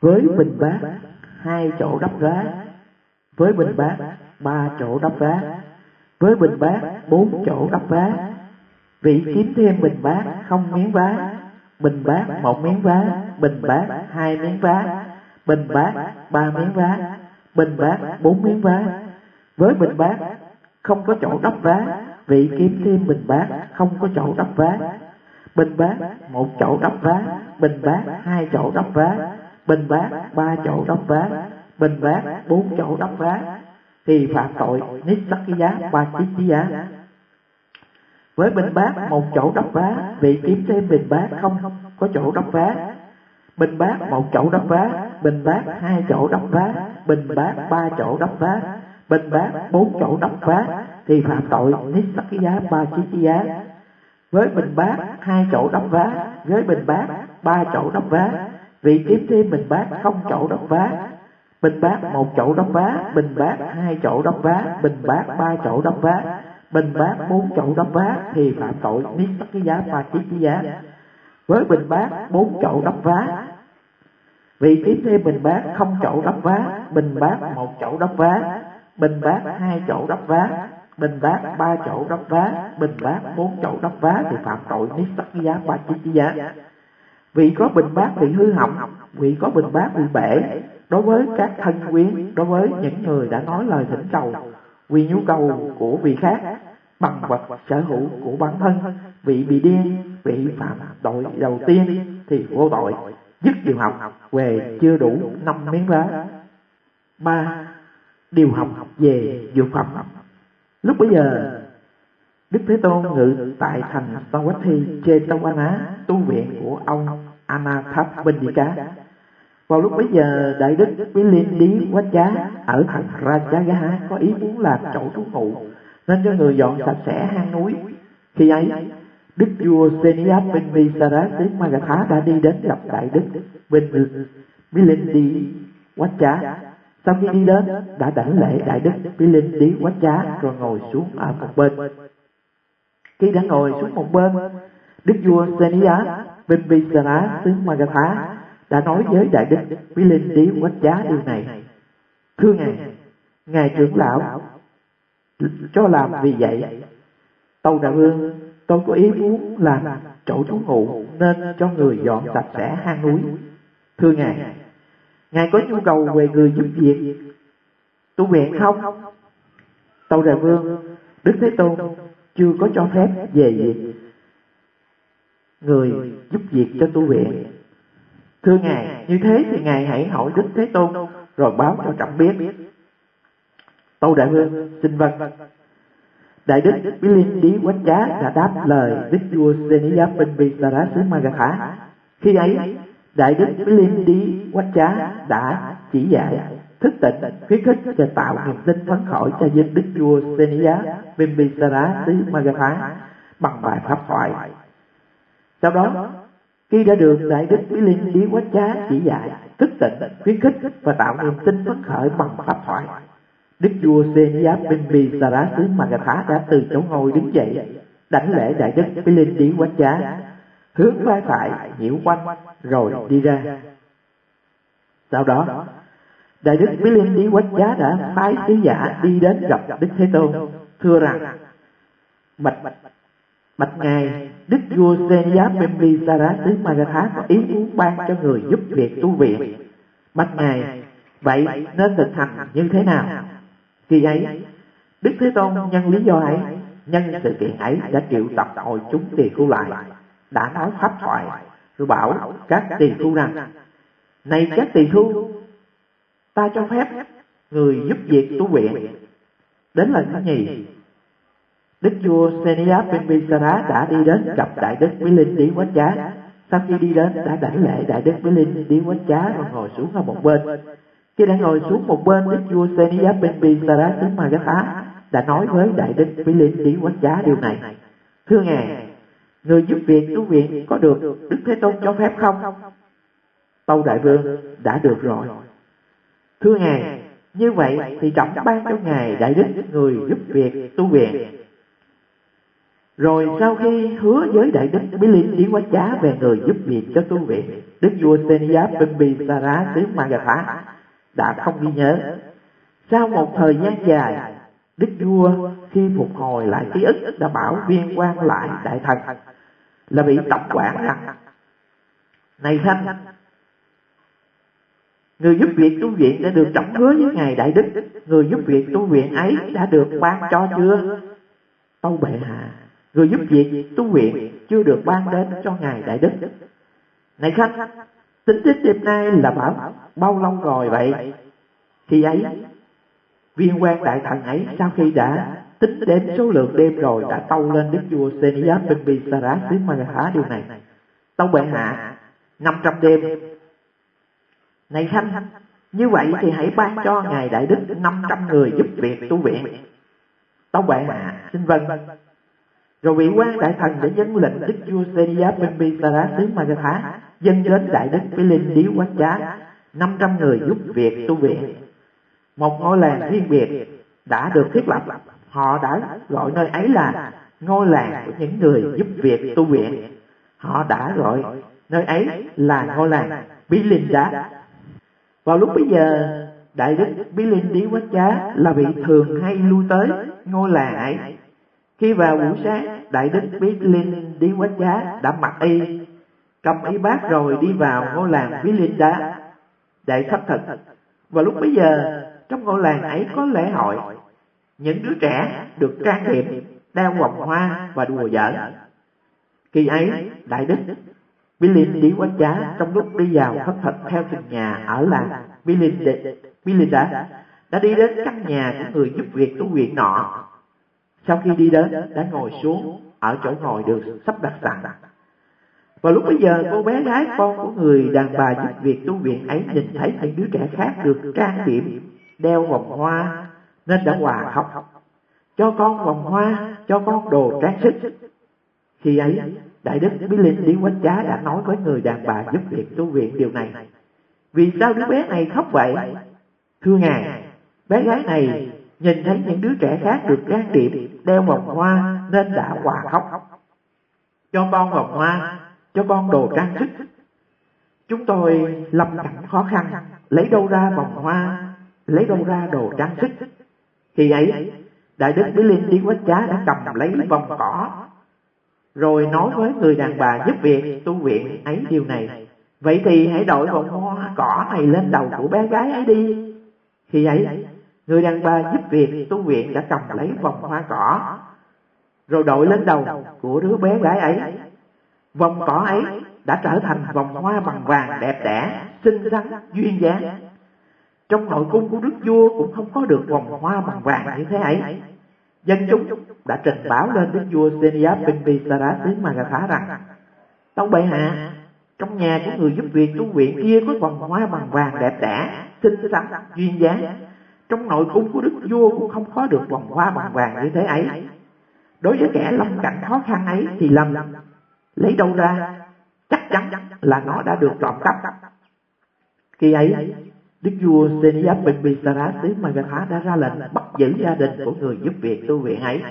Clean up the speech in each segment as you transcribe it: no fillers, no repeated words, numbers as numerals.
với bình bát 2 chỗ đắp vá, với bình bát 3 chỗ đắp vá, với bình bát 4 chỗ đắp vá. Vị kiếm thêm bình bát không miếng vá, bình bát 1 miếng vá, bình bát 2 miếng vá, bình bát 3 miếng vá, bình bát 4 miếng vá. Với bình bát không có chỗ đắp vá, vị kiếm thêm bình bát không có chỗ đắp vá, bình bát 1 chỗ đắp vá, bình bát 2 chỗ đắp vá, bình bát 3 chỗ đắp vá, bình bát 4 chỗ đắp vá, thì phạm tội Nissakkiya Pachittiya. Với bình bát 1 chỗ đắp vá, vị kiếm thêm bình bát không có chỗ đắp vá, bình bát 1 chỗ đắp vá, bình bát 2 chỗ đắp vá, bình bát 3 chỗ đắp vá, bình bát 4 chỗ đắp vá, thì phạm tội Nissakkiya Pachittiya. Với bình bát 2 chỗ đắp vá, với bình bát 3 chỗ đắp vá, vị kiếm thêm bình bát không chỗ đắp vá, bình bát 1 chỗ đắp vá, bình bát 2 chỗ đắp vá, bình bát 3 chỗ đắp vá, bình bát 4 chỗ đắp vá, thì phạm tội Nissakkiya Pachittiya. Với bình bát 4 chỗ đắp vá, vị kiếm thêm bình bát không chỗ đắp vá, bình bát 1 chỗ đắp vá, bình bát 2 chỗ đắp vá, bình bát 3 chỗ đắp vá, bình bát 4 chỗ đắp vá, thì phạm tội Nissakkiya Pachittiya. Vị có bình bát bị hư hỏng, vị có bình bát bị bể, đối với các thân quyến, đối với những người đã nói lời thỉnh cầu vì nhu cầu của vị khác bằng vật sở hữu của bản thân, vị bị điên, vị phạm tội đầu tiên thì vô tội, dứt điều học về chưa đủ 5 miếng vá. 3. Điều học về dược phẩm. Lúc bấy giờ Đức Thế Tôn ngự tại thành Savatthi Jetavana, tu viện của ông Anathapindika. Vào lúc bấy giờ, Đại Đức Vilindivajja ở thành Rajagaha có ý muốn làm chỗ trú ngụ, nên cho người dọn sạch sẽ hang núi. Khi ấy, Đức vua Seniyapinvisara xứ Magadha đã đi đến gặp Đại Đức Vilindivajja. Sau khi đi đến, đã đảnh lễ Đại Đức Vilindivajja rồi ngồi xuống ở một bên. Khi đã ngồi xuống một bên, Đức vua Seniyapinvisara xứ Magadha đã nói với Đại Đức Vilindivajja điều này: Thưa Ngài trưởng lão, cho làm vì vậy, Tâu Đại Vương, tôi có ý muốn làm chỗ trú ngụ nên cho người dọn sạch sẽ hang núi. Thưa Ngài có nhu cầu về người giúp việc tu viện không? Tâu Đại Vương, Đức Thế Tôn chưa có cho phép về việc người giúp việc cho tu viện. Thưa Ngài, như thế thì Ngài hãy hỏi Đức Thế Tôn rồi báo cho trọng biết. Tâu Đại Vương xin vâng. Đại Đức Vilindivajja đã đáp lời Đức vua Seniyapinvisara xứ Magadha. Khi ấy, Đại Đức Vilindivajja đã chỉ dạy, thức tỉnh, khuyến khích và tạo niềm tin phấn khởi cho dân Đức vua Seniyapinvisara xứ Magadha bằng bài pháp thoại. Sau đó, khi đã được Đại Đức Vilindivajja chỉ dạy, thức tỉnh, khuyến khích và tạo niềm tin phấn khởi bằng pháp thoại, Đức vua Seniyapinvisara xứ Magadha đã từ chỗ ngồi đứng dậy, đảnh lễ Đại Đức Vilindivajja, hướng vai phải nhiễu quanh rồi đi ra. Sau đó, Đại Đức Vilindivajja đã phái sứ giả đi đến gặp Đức Thế Tôn, thưa rằng: Bạch Ngài, Đức vua Seniyapinvisara xứ Magadha có ý muốn ban cho người giúp việc tu viện. Bạch Ngài, vậy nên thực hành như thế nào? Khi ấy, Đức Thế Tôn nhân lý do ấy, nhân sự kiện ấy đã triệu tập hội chúng tỳ khưu lại, đã nói pháp thoại, rồi bảo các tỳ khưu rằng: Này các tỳ khưu, ta cho phép người giúp việc tu viện. Đến lần thứ nhì, Đức vua Seniyapinvisara đã đi đến gặp Đại Đức Vilindivajja. Sau khi đi đến, đã đảnh lễ Đại Đức Vilindivajja rồi ngồi xuống ở một bên. Khi đã ngồi xuống một bên, Đức vua Seniyapinvisara xứ Magadha đã nói với Đại Đức Vilindivajja điều này: Thưa Ngài, người giúp việc tu viện có được Đức Thế Tôn cho phép không? Tâu Đại Vương, đã được rồi. Thưa Ngài, như vậy thì trọng ban cho Ngài Đại Đức người giúp việc tu viện. Rồi sau khi hứa với Đại Đức Bí Linh Đí Quá Chá về người giúp việc cho tu viện, Đức vua Seniap Bimbisara xứ Magadha đã không ghi nhớ. Sau một thời gian dài, Đức vua khi phục hồi lại ký ức đã bảo Viên Quan lại đại thần là vị tổng quản rằng: này Thanh, người giúp việc tu viện đã được trọng hứa với ngài Đại Đức, người giúp việc tu viện ấy đã được ban cho chưa? Tâu bệ hạ, người giúp việc tu viện chưa được ban đến cho ngài Đại Đức. Này Khanh, tính đến đêm nay là bao lâu rồi vậy? Khi ấy, Viên Quan đại thần ấy sau khi đã tính đến số lượng đêm rồi đã tâu lên Đức vua Seniap Bimbisara xứ Magadha điều này: tâu bệ hạ, 500 đêm. Này Khanh, như vậy thì hãy ban cho ngài Đại Đức 500 người giúp việc tu viện. Tâu bệ hạ, xin vâng. Rồi vị quan đại thần đã dâng lệnh Đức vua Seniap Bimbisara xứ Magadha dâng đến Đại Đức Bí Linh Đí Quá Chá 500 người giúp việc tu viện. Một ngôi làng riêng biệt đã được thiết lập. Họ đã gọi nơi ấy là ngôi làng của những người giúp việc tu viện. Họ đã gọi nơi ấy là ngôi làng Bí Linh Đá. Vào lúc bấy giờ, Đại Đức Bí Linh Đí Quá Chá là vị thường hay lui tới ngôi làng ấy. Khi vào buổi sáng, Đại Đức Bí Linh Đí Quá Chá đã mặc y, cầm y bát rồi đi vào ngôi làng Bí Linh Đá để khất thực. Vào lúc bấy giờ, trong ngôi làng ấy có lễ hội. Những đứa trẻ được trang điểm, đeo vòng hoa và đùa giỡn. Khi ấy, Đại Đức Bí Linh Đí Quá Chá trong lúc đi vào khất thực theo từng nhà ở làng Bí Linh Đá đã đi đến căn nhà của người giúp việc tu viện nọ. Sau khi đi đến, đã ngồi xuống ở chỗ ngồi được sắp đặt sẵn. Vào lúc bấy giờ, cô bé gái con của người đàn bà giúp việc tu viện ấy nhìn thấy những đứa trẻ khác được trang điểm, đeo vòng hoa nên đã òa khóc: cho con vòng hoa, cho con đồ trang sức. Khi ấy, Đại Đức Bí Linh Đí Quá Chá đã nói với người đàn bà giúp việc tu viện điều này: vì sao đứa bé này khóc vậy? Thưa ngài, bé gái này nhìn thấy những đứa trẻ khác được trang điểm, đeo vòng hoa nên đã òa khóc. Cho con vòng hoa, cho con đồ trang sức. Chúng tôi lâm cảnh khó khăn, lấy đâu ra vòng hoa, lấy đâu ra đồ trang sức. Khi ấy, Đại Đức Bí Linh Đí Quá Chá đã cầm lấy vòng cỏ, rồi nói với người đàn bà giúp việc tu viện ấy điều này: vậy thì hãy đội vòng hoa cỏ này lên đầu của bé gái ấy đi. Khi ấy, người đàn bà giúp việc tu viện đã cầm lấy vòng hoa cỏ, rồi đội lên đầu của đứa bé gái ấy. Vòng cỏ ấy đã trở thành vòng hoa bằng vàng đẹp đẽ, xinh xắn, duyên dáng. Trong nội cung của đức vua cũng không có được vòng hoa bằng vàng như thế ấy. Dân chúng đã trình báo lên đức vua Seniap Bimbisara xứ Magadha rằng: tâu bệ hạ, trong nhà của người giúp việc tu viện kia có vòng hoa bằng vàng đẹp đẽ, xinh xắn, duyên dáng. Trong nội cung của đức vua cũng không có được vòng hoa bằng vàng như thế ấy. Đối với kẻ lâm cảnh khó khăn ấy thì lầm lấy đâu ra? Chắc chắn là nó đã được trộm cắp. Khi ấy, đức vua Seniap Bimbisara xứ Magadha đã ra lệnh bắt giữ gia đình của người giúp việc tu viện ấy.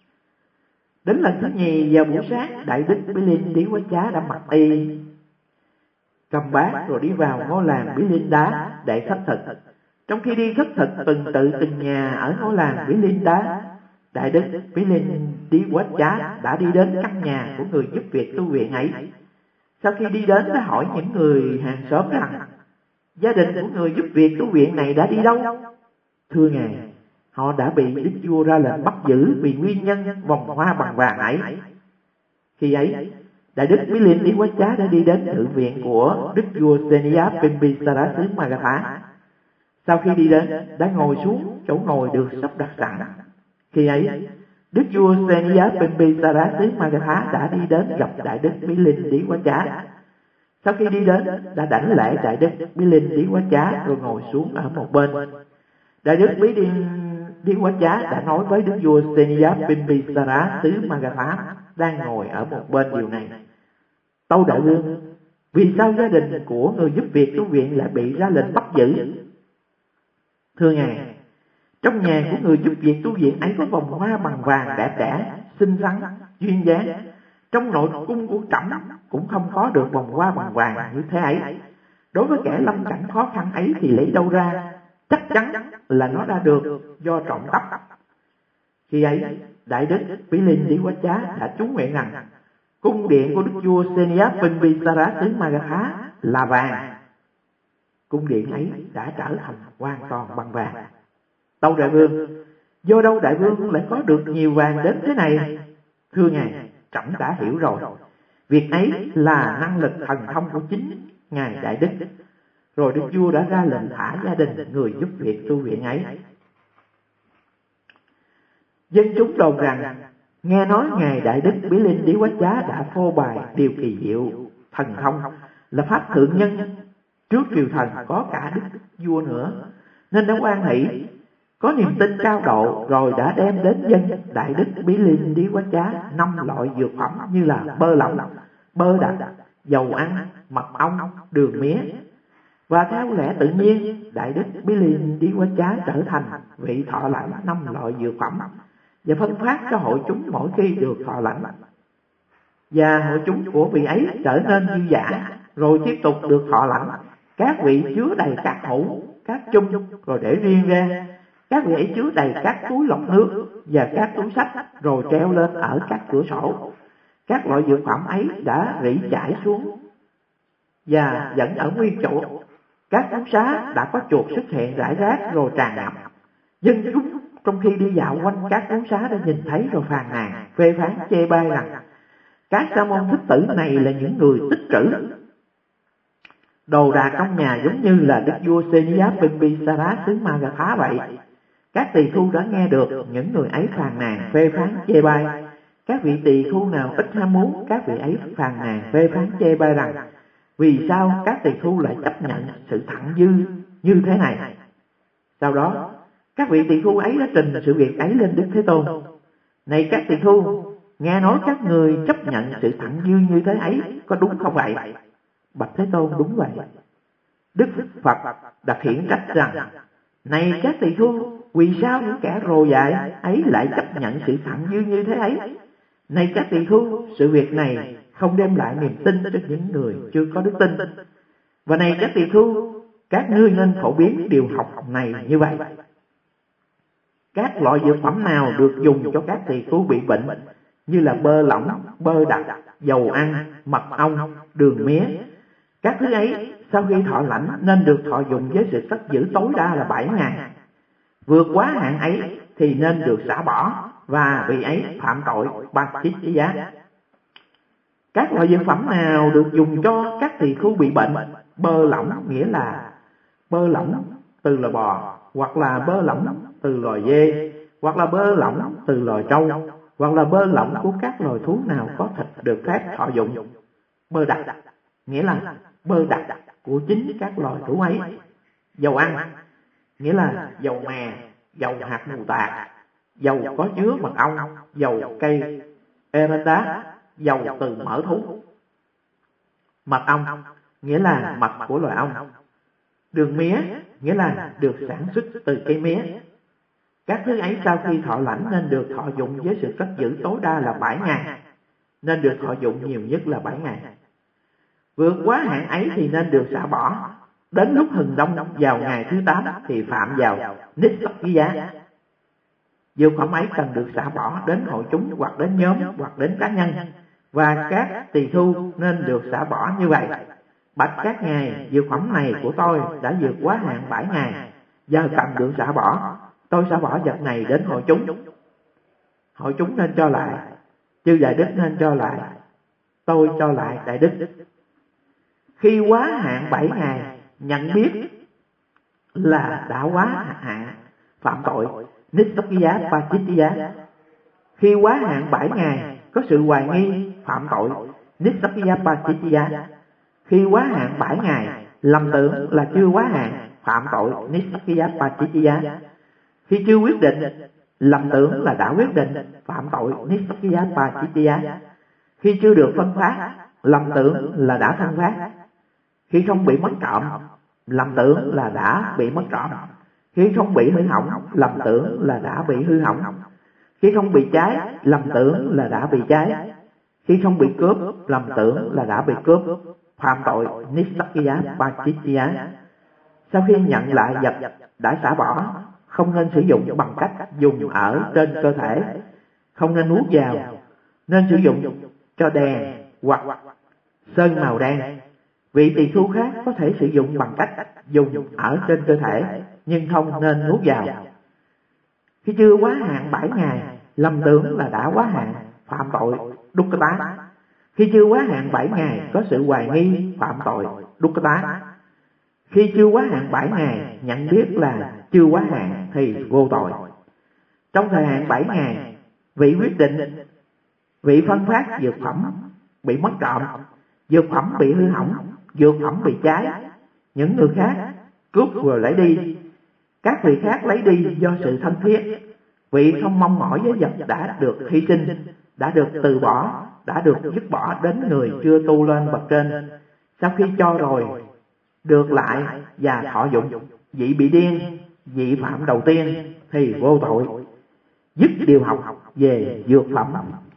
Đến lần thứ nhì vào buổi sáng, Đại Đức Bí Linh Đí Quá Chá đã mặc y, cầm bát rồi đi vào ngôi làng Bí Linh Đá để khất thực. Trong khi đi khất thực từng nhà ở ngôi làng Bí Linh Đá, Đại Đức Bí Linh Đí Quá Chá đã đi đến căn nhà của người giúp việc tu viện ấy. Sau khi đi đến đã hỏi những người hàng xóm rằng: gia đình của người giúp việc tu viện này đã đi đâu? Thưa ngài, họ đã bị đức vua ra lệnh bắt giữ vì nguyên nhân vòng hoa bằng vàng ấy. Khi ấy, Đại Đức Bí Linh Đí Quá Chá đã đi đến tự viện của đức vua Seniap Bimbisara xứ Magadha. Sau khi đi đến, đã ngồi xuống chỗ ngồi được sắp đặt sẵn. Khi ấy, đức vua Seniap Bimbisara xứ Magadha đã đi đến gặp Đại Đức Bí Linh Đí Quá Chá. Sau khi đi đến, đã đảnh lễ Đại Đức Bí Linh Đí Quá Chá rồi ngồi xuống ở một bên. Đại Đức Bí Linh Đí Quá Chá đã nói với đức vua Seniap Bimbisara xứ Magadha đang ngồi ở một bên điều này: tâu đại vương, vì sao gia đình của người giúp việc tu viện lại bị ra lệnh bắt giữ? Thưa ngài, trong nhà của người giúp việc tu viện ấy có vòng hoa bằng vàng đẹp đẽ, xinh xắn, duyên dáng. Trong nội cung của trẫm cũng không có được vòng hoa bằng vàng như thế ấy. Đối với kẻ lâm cảnh khó khăn ấy thì lấy đâu ra? Chắc chắn là nó đã được do trộm cắp. Khi ấy, Đại đức Bí Linh Lý Quá Chá đã trú nguyện rằng cung điện của đức vua Seniap Bimbisara xứ Magadha là vàng. Cung điện ấy đã trở thành hoàn toàn bằng vàng. Tâu đại vương, do đâu đại vương lại có được nhiều vàng đến thế này? Thưa ngài, trẫm đã hiểu rồi. Việc ấy là năng lực thần thông của chính ngài đại đức. Rồi đức vua đã ra lệnh thả gia đình người giúp việc tu viện ấy. Dân chúng đồn rằng nghe nói ngài đại đức Bí Linh Lý Quá Chá đã phô bày điều kỳ diệu thần thông là pháp thượng nhân trước triều thần có cả đức vua nữa, nên đã hoan hỷ có niềm tin cao độ, rồi đã đem đến dân đại đức Bí Linh Lý Quá Chá 5 loại dược phẩm như là bơ lỏng, bơ đặc, dầu ăn, mật ong, đường mía. Và theo lẽ tự nhiên, đại đức Bí Linh Lý Quá Chá trở thành vị thọ lãnh 5 loại dược phẩm và phân phát cho hội chúng mỗi khi được thọ lãnh. Và hội chúng của vị ấy trở nên dư dả, rồi tiếp tục được thọ lãnh. Các vị chứa đầy các hũ, các chung, rồi để riêng ra. Các vị ấy chứa đầy các túi lọc nước và các túi sách, rồi treo lên ở các cửa sổ. Các loại dược phẩm ấy đã rỉ chảy xuống và vẫn ở nguyên chỗ. Các ống xá đã có chuột xuất hiện rải rác rồi tràn ngập. Dân chúng trong khi đi dạo quanh các ống xá đã nhìn thấy rồi phàn nàn, phê phán chê bai rằng các sa môn thích tử này là những người tích trữ đồ đạc trong nhà, giống như là đức vua Seniap Bimbisara xứ Magadha vậy. Các tỳ khưu đã nghe được những người ấy phàn nàn, phê phán chê bai. Các vị tỳ khưu nào ít ham muốn, các vị ấy phàn nàn, phê phán chê bai rằng vì sao các tỳ khưu lại chấp nhận sự thặng dư như thế này. Sau đó, các vị tỳ khưu ấy đã trình sự việc ấy lên Đức Thế Tôn. Này các tỳ khưu, nghe nói các người chấp nhận sự thặng dư như thế ấy, có đúng không vậy? Bạch Thế Tôn, đúng vậy. Đức Phật đặt hiển trách rằng, này các tỳ khưu, vì sao những kẻ rồ dại ấy lại chấp nhận sự thặng dư như thế ấy? Này các tỳ khưu, sự việc này không đem lại niềm tin cho những người chưa có đức tin. Và này các tỳ khưu, các ngươi nên phổ biến điều học này như vậy. Các loại dược phẩm nào được dùng cho các tỳ khưu bị bệnh, như là bơ lỏng, bơ đặc, dầu ăn, mật ong, đường mía, các thứ ấy sau khi thọ lãnh nên được thọ dụng với sự cất giữ tối đa là 7 ngày. Vượt quá hạn ấy thì nên được xả bỏ, và vị ấy phạm tội ba chích giá. Các loại dược phẩm nào được dùng cho các tỳ khưu bị bệnh? Bơ lỏng nghĩa là bơ lỏng từ loài bò, hoặc là bơ lỏng từ loài dê, hoặc là bơ lỏng từ loài trâu, hoặc là bơ lỏng của các loài thú nào có thịt được phép thọ dụng. Bơ đặc nghĩa là bơ đặc của chính các loài thú ấy. Dầu ăn nghĩa là dầu mè, dầu hạt mù tạt, dầu có chứa mật ong, dầu cây eranda, dầu từ mỡ thú. Mật ong nghĩa là mật của loài ong. Đường mía nghĩa là được sản xuất từ cây mía. Các thứ ấy sau khi thọ lãnh nên được thọ dụng với sự cất giữ tối đa là 7 ngày, nên được thọ dụng nhiều nhất là 7 ngày. Vượt quá hạn ấy thì nên được xả bỏ. Đến lúc hừng đông vào ngày thứ 8 thì phạm vào Nissakkiya. Dược phẩm ấy cần được xả bỏ đến hội chúng, hoặc đến nhóm, hoặc đến cá nhân, và các tỳ khưu nên được xả bỏ như vậy. Bạch các ngài, dược phẩm này của tôi đã vượt quá hạn 7 ngày, giờ cần được xả bỏ. Tôi xả bỏ vật này đến hội chúng. Hội chúng nên cho lại, chư đại đức nên cho lại, tôi cho lại đại đức. Khi quá hạn 7 ngày, nhận biết là đã quá hạn, phạm tội Nissakkiya Pachittiya. Khi quá hạn 7 ngày, có sự hoài nghi, phạm tội Nissakkiya Pachittiya. Khi quá hạn 7 ngày, lầm tưởng là chưa quá hạn, phạm tội Nissakkiya Pachittiya. Khi chưa quyết định, lầm tưởng là đã quyết định, phạm tội Nissakkiya Pachittiya. Khi chưa được phân phát, lầm tưởng là đã phân phát. Khi không bị mất trộm, lầm tưởng là đã bị mất trộm. Khi không bị hư hỏng, lầm tưởng là đã bị hư hỏng. Khi không bị cháy, lầm tưởng là đã bị cháy. Khi không bị cướp, lầm tưởng là đã bị cướp. Phạm tội Nissakya Pachitya. Sau khi nhận lại vật đã xả bỏ, không nên sử dụng bằng cách dùng ở trên cơ thể, không nên nuốt vào, nên sử dụng cho đèn hoặc sơn màu đen. Vị tỳ khưu khác có thể sử dụng bằng cách dùng ở trên cơ thể, nhưng không nên nuốt vào. Khi chưa quá hạn 7 ngày, lầm tưởng là đã quá hạn, phạm tội Dukkata. Khi chưa quá hạn 7 ngày, có sự hoài nghi, phạm tội Dukkata. Khi chưa quá hạn 7 ngày, nhận biết là chưa quá hạn thì vô tội. Trong thời hạn 7 ngày, vị quyết định, vị phân phát dược phẩm bị mất trộm, dược phẩm bị hư hỏng, dược phẩm bị cháy, những người khác cướp rồi lấy đi, các vị khác lấy đi do sự thân thiết. Vị không mong mỏi với vật đã được hy sinh, đã được từ bỏ, đã được dứt bỏ đến người chưa tu lên bậc trên. Sau khi cho rồi, được lại và thọ dụng, vị bị điên, vị phạm đầu tiên thì vô tội. Dứt điều học về dược phẩm.